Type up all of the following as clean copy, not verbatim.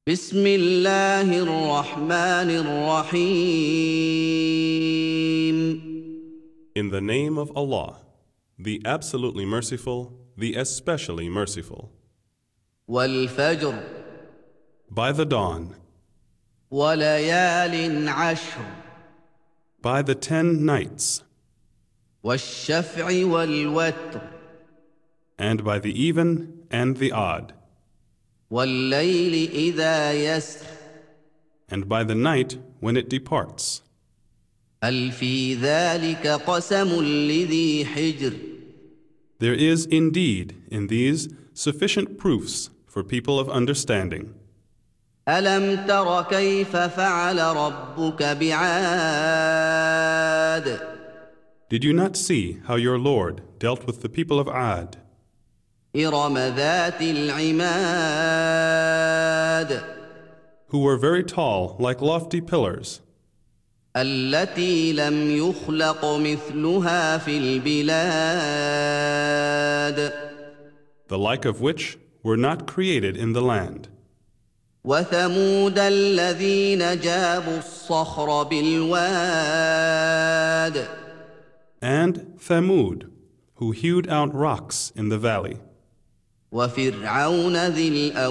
بسم الله الرحمن الرحيم In the name of Allah, the absolutely merciful, the especially merciful. والفجر By the dawn, وليال عشر by the 10 nights, والشفع والوتر and by the even and the odd, والليل إذا يسر and by the night when it departs. هل في ذلك قسم لذي حجر There is indeed in these sufficient proofs for people of understanding. ألم تر كيف فعل ربك بعاد Did you not see how your Lord dealt with the people of Ad, إرم ذات العماد who were very tall like lofty pillars, التي لم يخلق مثلها في البلاد the like of which were not created in the land, وثمود الذين جابوا الصخر بالواد and Thamud, who hewed out rocks in the valley, وفرعون ذي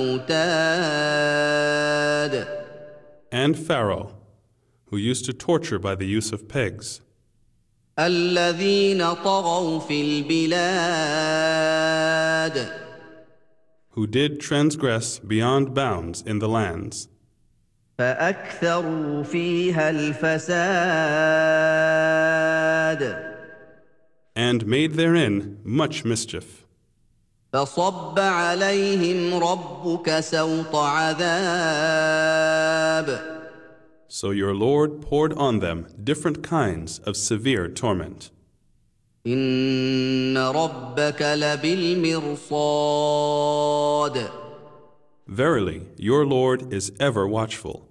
الأوتاد and Pharaoh, who used to torture by the use of pegs, الذين طغوا في البلاد who did transgress beyond bounds in the lands, فأكثروا فيها الفساد and made therein much mischief. فصب عليهم ربك سوط عذاب So your Lord poured on them different kinds of severe torment. إن ربك لبالمرصاد Verily, your Lord is ever watchful.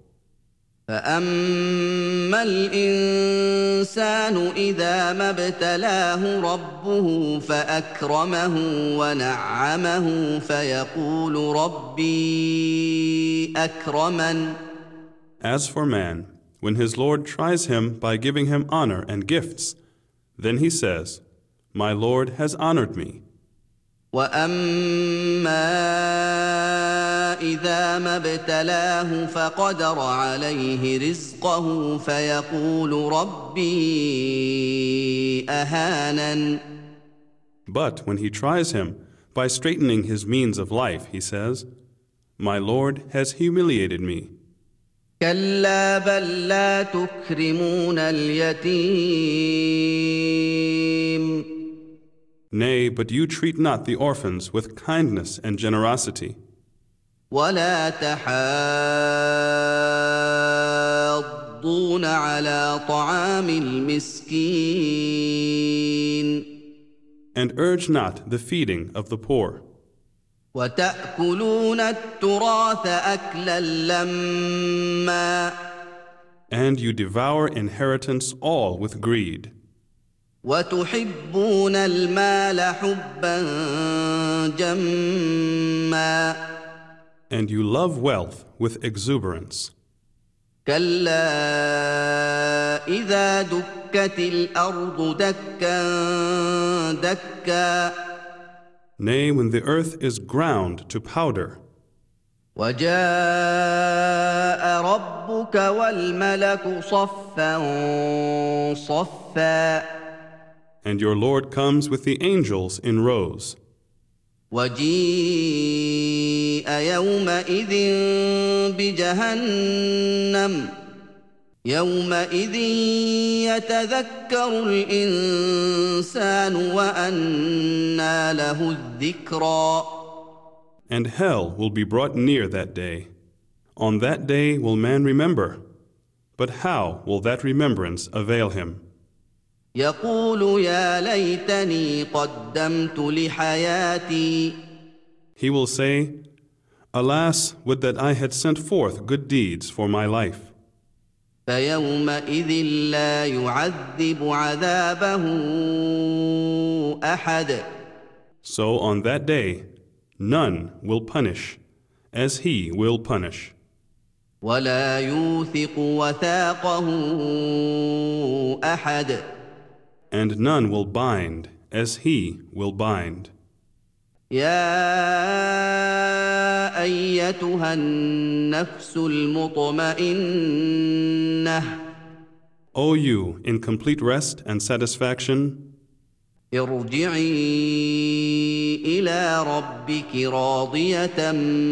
فأما الإنسان إذا ما ابتلاه ربه فأكرمه ونعمه فيقول ربي أكرمن As for man, when his Lord tries him by giving him honor and gifts, then he says, My Lord has honored me. وأما إذا ما ابتلاه فقدر عليه رزقه فيقول ربي أهانن But when he tries him by straightening his means of life, he says, My Lord has humiliated me. كلا بل لا تكرمون اليتيم Nay, but you treat not the orphans with kindness and generosity, ولا تحاضون على طعام المسكين and urge not the feeding of the poor, وتأكلون التراث أكلا لما and you devour inheritance all with greed, وتحبون المال حبا جما and you love wealth with exuberance. كلا إذا دكت الأرض دكا دكا Nay, when the earth is ground to powder, وجاء ربك والملك صفا صفا and your Lord comes with the angels in rows, وجيء يومئذ بجهنم يومئذ يتذكر الإنسان وأنى له الذكرى and hell will be brought near that day. On that day will man remember, but how will that remembrance avail him? يقول يا ليتني قدمت لحياتي He will say, Alas, would that I had sent forth good deeds for my life. فيومئذ لا يعذب عذابه أحد So on that day, none will punish as he will punish. ولا يوثق وثاقه أحد. and none will bind as he will bind. يا أيتها النفس المطمئنة O you in complete rest and satisfaction, ارجعي إلى ربك راضية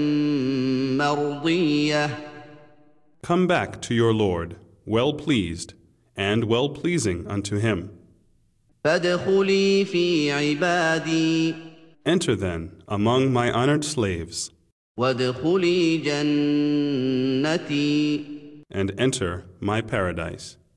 مرضية. come back to your Lord, well pleased and well pleasing unto him. فادخلي في عبادي Enter then among my honored slaves, وادخلي جنتي. and enter my paradise.